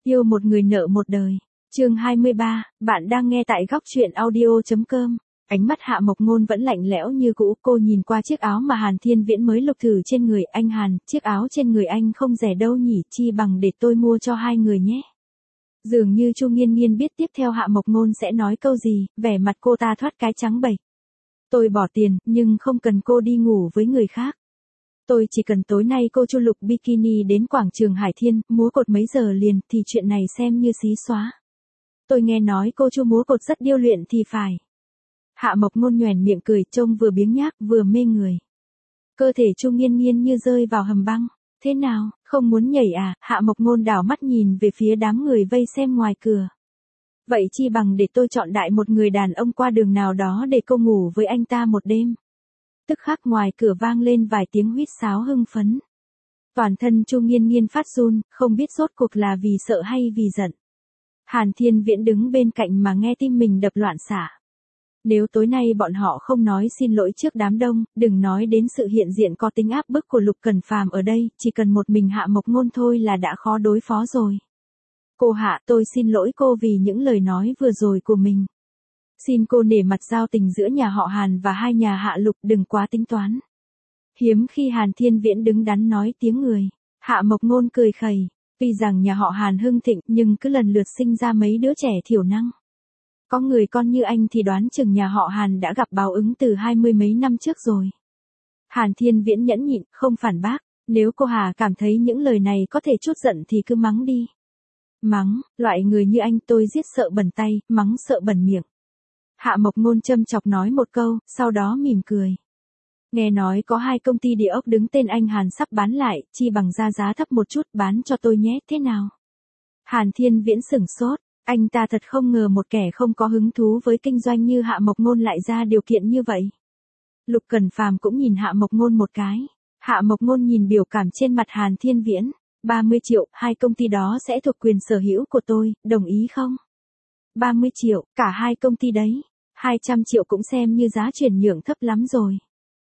Yêu một người nợ một đời. Chương 23, bạn đang nghe tại góc truyện audio.com. Ánh mắt Hạ Mộc Ngôn vẫn lạnh lẽo như cũ, cô nhìn qua chiếc áo mà Hàn Thiên Viễn mới lục thử trên người. Anh Hàn, chiếc áo trên người anh không rẻ đâu nhỉ, chi bằng để tôi mua cho hai người nhé. Dường như Chu Nghiên Nghiên biết tiếp theo Hạ Mộc Ngôn sẽ nói câu gì, vẻ mặt cô ta thoát cái trắng bệch. Tôi bỏ tiền, nhưng không cần cô đi ngủ với người khác. Tôi chỉ cần tối nay cô Chu lục bikini đến quảng trường Hải Thiên, múa cột mấy giờ liền, thì chuyện này xem như xí xóa. Tôi nghe nói cô Chu múa cột rất điêu luyện thì phải. Hạ Mộc Ngôn nhoẻn miệng cười, trông vừa biếng nhác vừa mê người. Cơ thể Chu Nghiên Nghiên như rơi vào hầm băng. Thế nào, không muốn nhảy à? Hạ Mộc Ngôn đảo mắt nhìn về phía đám người vây xem ngoài cửa. Vậy chi bằng để tôi chọn đại một người đàn ông qua đường nào đó để cô ngủ với anh ta một đêm. Tức khắc ngoài cửa vang lên vài tiếng huýt sáo hưng phấn. Toàn thân Chu Nghiên Nghiên phát run, không biết rốt cuộc là vì sợ hay vì giận. Hàn Thiên Viễn đứng bên cạnh mà nghe tim mình đập loạn xạ. Nếu tối nay bọn họ không nói xin lỗi trước đám đông, đừng nói đến sự hiện diện có tính áp bức của Lục Cẩn Phàm ở đây, chỉ cần một mình Hạ Mộc Ngôn thôi là đã khó đối phó rồi. Cô Hạ, tôi xin lỗi cô vì những lời nói vừa rồi của mình. Xin cô nể mặt giao tình giữa nhà họ Hàn và hai nhà Hạ Lục, đừng quá tính toán. Hiếm khi Hàn Thiên Viễn đứng đắn nói tiếng người. Hạ Mộc Ngôn cười khẩy. Tuy rằng nhà họ Hàn hưng thịnh nhưng cứ lần lượt sinh ra mấy đứa trẻ thiểu năng. Có người con như anh thì đoán chừng nhà họ Hàn đã gặp báo ứng từ 20 mấy năm trước rồi. Hàn Thiên Viễn nhẫn nhịn, không phản bác. Nếu cô Hà cảm thấy những lời này có thể chút giận thì cứ mắng đi. Mắng, loại người như anh tôi giết sợ bẩn tay, mắng sợ bẩn miệng. Hạ Mộc Ngôn châm chọc nói một câu, sau đó mỉm cười. Nghe nói có hai công ty địa ốc đứng tên anh Hàn sắp bán lại, chi bằng ra giá thấp một chút bán cho tôi nhé, thế nào? Hàn Thiên Viễn sửng sốt, anh ta thật không ngờ một kẻ không có hứng thú với kinh doanh như Hạ Mộc Ngôn lại ra điều kiện như vậy. Lục Cẩn Phàm cũng nhìn Hạ Mộc Ngôn một cái. Hạ Mộc Ngôn nhìn biểu cảm trên mặt Hàn Thiên Viễn, 30 triệu, hai công ty đó sẽ thuộc quyền sở hữu của tôi, đồng ý không? 30 triệu, cả hai công ty đấy, 200 triệu cũng xem như giá chuyển nhượng thấp lắm rồi.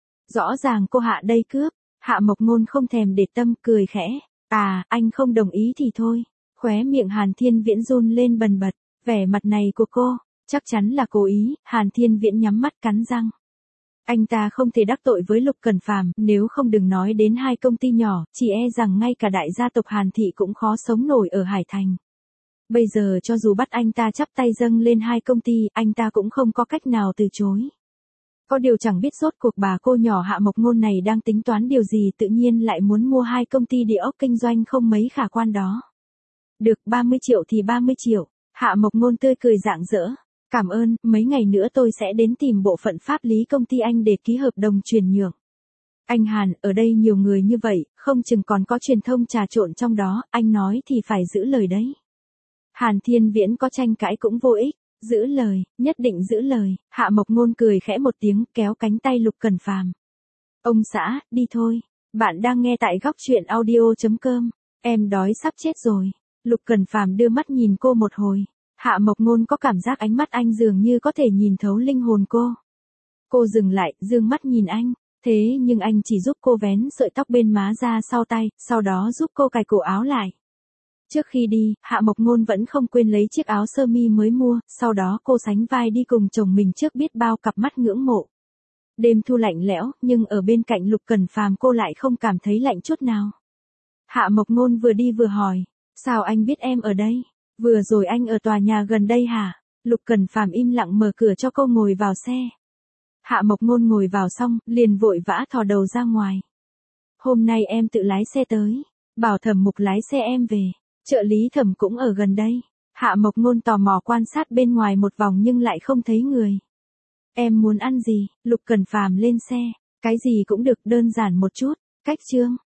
Rõ ràng cô Hạ đây cướp. Hạ Mộc Ngôn không thèm để tâm, cười khẽ. À, anh không đồng ý thì thôi. Khóe miệng Hàn Thiên Viễn run lên bần bật. Vẻ mặt này của cô, chắc chắn là cố ý. Hàn Thiên Viễn nhắm mắt cắn răng. Anh ta không thể đắc tội với Lục Cẩn Phàm, nếu không đừng nói đến hai công ty nhỏ, chỉ e rằng ngay cả đại gia tộc Hàn Thị cũng khó sống nổi ở Hải Thành. Bây giờ cho dù bắt anh ta chắp tay dâng lên hai công ty, anh ta cũng không có cách nào từ chối. Có điều chẳng biết rốt cuộc bà cô nhỏ Hạ Mộc Ngôn này đang tính toán điều gì, tự nhiên lại muốn mua hai công ty địa ốc kinh doanh không mấy khả quan đó. Được, 30 triệu thì 30 triệu. Hạ Mộc Ngôn tươi cười rạng rỡ. Cảm ơn, mấy ngày nữa tôi sẽ đến tìm bộ phận pháp lý công ty anh để ký hợp đồng chuyển nhượng. Anh Hàn, ở đây nhiều người như vậy, không chừng còn có truyền thông trà trộn trong đó, anh nói thì phải giữ lời đấy. Hàn Thiên Viễn có tranh cãi cũng vô ích. Giữ lời, nhất định giữ lời. Hạ Mộc Ngôn cười khẽ một tiếng, kéo cánh tay Lục Cẩn Phàm. Ông xã, đi thôi. Bạn đang nghe tại góc truyện audio.com. Em đói sắp chết rồi. Lục Cẩn Phàm đưa mắt nhìn cô một hồi. Hạ Mộc Ngôn có cảm giác ánh mắt anh dường như có thể nhìn thấu linh hồn cô. Cô dừng lại, dương mắt nhìn anh. Thế nhưng anh chỉ giúp cô vén sợi tóc bên má ra sau tay, sau đó giúp cô cài cổ áo lại. Trước khi đi, Hạ Mộc Ngôn vẫn không quên lấy chiếc áo sơ mi mới mua, sau đó cô sánh vai đi cùng chồng mình trước biết bao cặp mắt ngưỡng mộ. Đêm thu lạnh lẽo, nhưng ở bên cạnh Lục Cẩn Phàm cô lại không cảm thấy lạnh chút nào. Hạ Mộc Ngôn vừa đi vừa hỏi, sao anh biết em ở đây? Vừa rồi anh ở tòa nhà gần đây hả? Lục Cẩn Phàm im lặng mở cửa cho cô ngồi vào xe. Hạ Mộc Ngôn ngồi vào xong, liền vội vã thò đầu ra ngoài. Hôm nay em tự lái xe tới, bảo Thẩm Mục lái xe em về. Trợ lý Thẩm cũng ở gần đây. Hạ Mộc Ngôn tò mò quan sát bên ngoài một vòng nhưng lại không thấy người. Em muốn ăn gì? Lục Cẩn Phàm lên xe. Cái gì cũng được, đơn giản một chút. Cách trương.